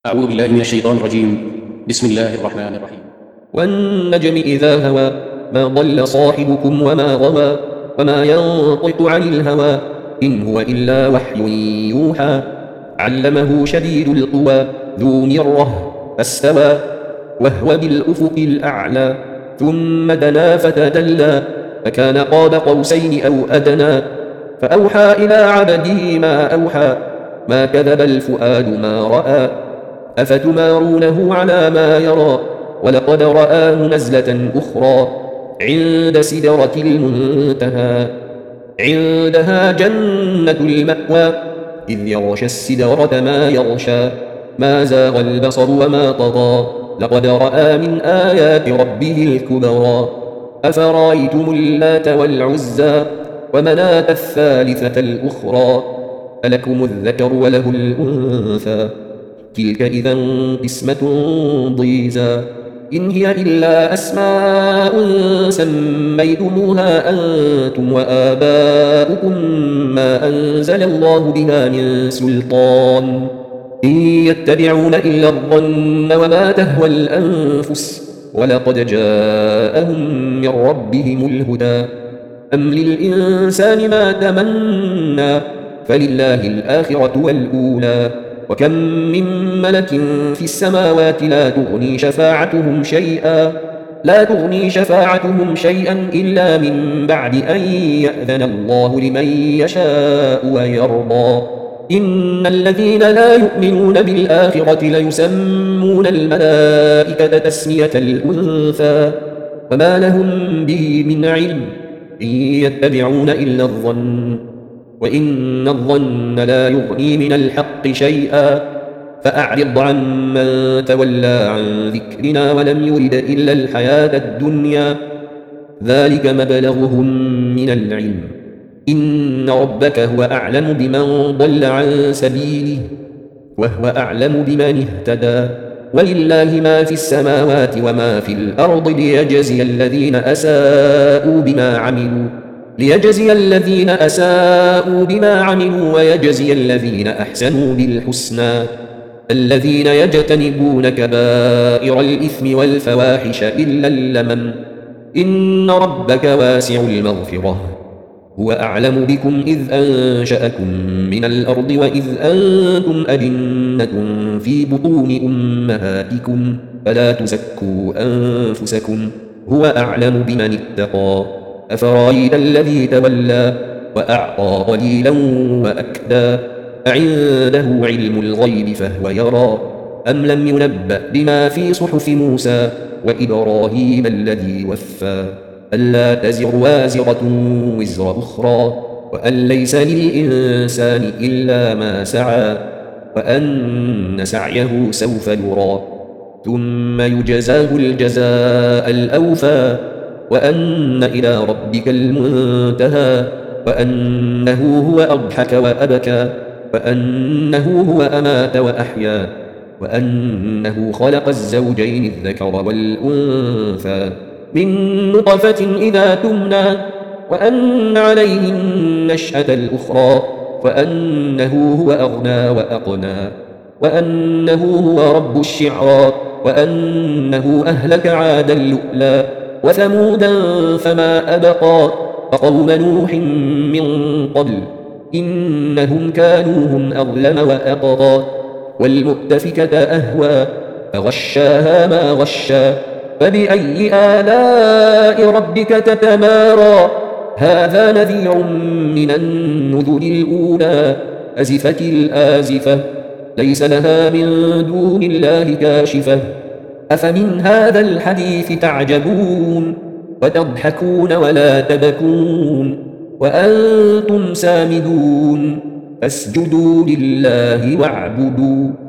أعوذ بالله من الشيطان الرجيم. بسم الله الرحمن الرحيم. والنجم إذا هوى ما ضل صاحبكم وما غوى وما ينطق عن الهوى إن هو إلا وحي يوحى علمه شديد القوى ذو مرة فاستوى وهو بالأفق الأعلى ثم دنا فتدلى فكان قاب قوسين أو أدنى فأوحى إلى عبده ما أوحى ما كذب الفؤاد ما رأى أفتمارونه على ما يرى ولقد رآه نزلة أخرى عند سدرة المنتهى عندها جنة المأوى إذ يغشى السدرة ما يغشى ما زاغ البصر وما طغى لقد رأى من آيات ربه الكبرى أفرأيتم اللات والعزى ومناة الثالثة الأخرى ألكم الذكر وله الأنثى تلك إذا قسمة ضيزى إن هي إلا أسماء سميتموها أنتم وآباؤكم ما أنزل الله بها من سلطان إن يتبعون إلا الظن وما تهوى الأنفس ولقد جاءهم من ربهم الهدى أم للإنسان ما تمنى فلله الآخرة والأولى وكم من ملك في السماوات لا تغني شفاعتهم شيئا إلا من بعد أن يأذن الله لمن يشاء ويرضى إن الذين لا يؤمنون بالآخرة ليسمون الملائكة تسمية الأنثى وما لهم به من علم إن يتبعون إلا الظن وإن الظن لا يغني من الحق شيئا فأعرض عن من تولى عن ذكرنا ولم يرد إلا الحياة الدنيا ذلك مبلغهم من العلم إن ربك هو أعلم بمن ضل عن سبيله وهو أعلم بمن اهتدى ولله ما في السماوات وما في الأرض ليجزي الذين أساءوا بما عملوا ويجزي الذين أحسنوا بالحسنى الذين يجتنبون كبائر الإثم والفواحش إلا اللمم إن ربك واسع المغفرة هو أعلم بكم إذ أنشأكم من الأرض وإذ أنتم أجنة في بطون أمهاتكم فلا تزكوا أنفسكم هو أعلم بمن اتقى أفرأيت الذي تولى وأعطى قليلا وأكدى أعنده علم الغيب فهو يرى أم لم ينبأ بما في صحف موسى وإبراهيم الذي وفى ألا تزر وازرة وزر أخرى وأن ليس للإنسان إلا ما سعى وأن سعيه سوف يرى ثم يجزاه الجزاء الأوفى وأن إلى ربك المنتهى وأنه هو أضحك وأبكى وأنه هو أمات وأحيا وأنه خلق الزوجين الذكر والأنثى من نطفة إذا تمنى وأن عليه النشأة الأخرى وأنه هو أغنى وأقنى وأنه هو رب الشعرى وأنه أهلك عادا لؤلا وثمودا فما أبقى وقوم نوح من قبل إنهم كانوا هم أظلم وأطغى والمؤتفكة أهوى فغشاها ما غشى فبأي آلاء ربك تتمارى هذا نذير من النذر الأولى أزفت الآزفة ليس لها من دون الله كاشفة أفمن هذا الحديث تعجبون وتضحكون ولا تبكون وأنتم سامدون فاسجدوا لله واعبدوا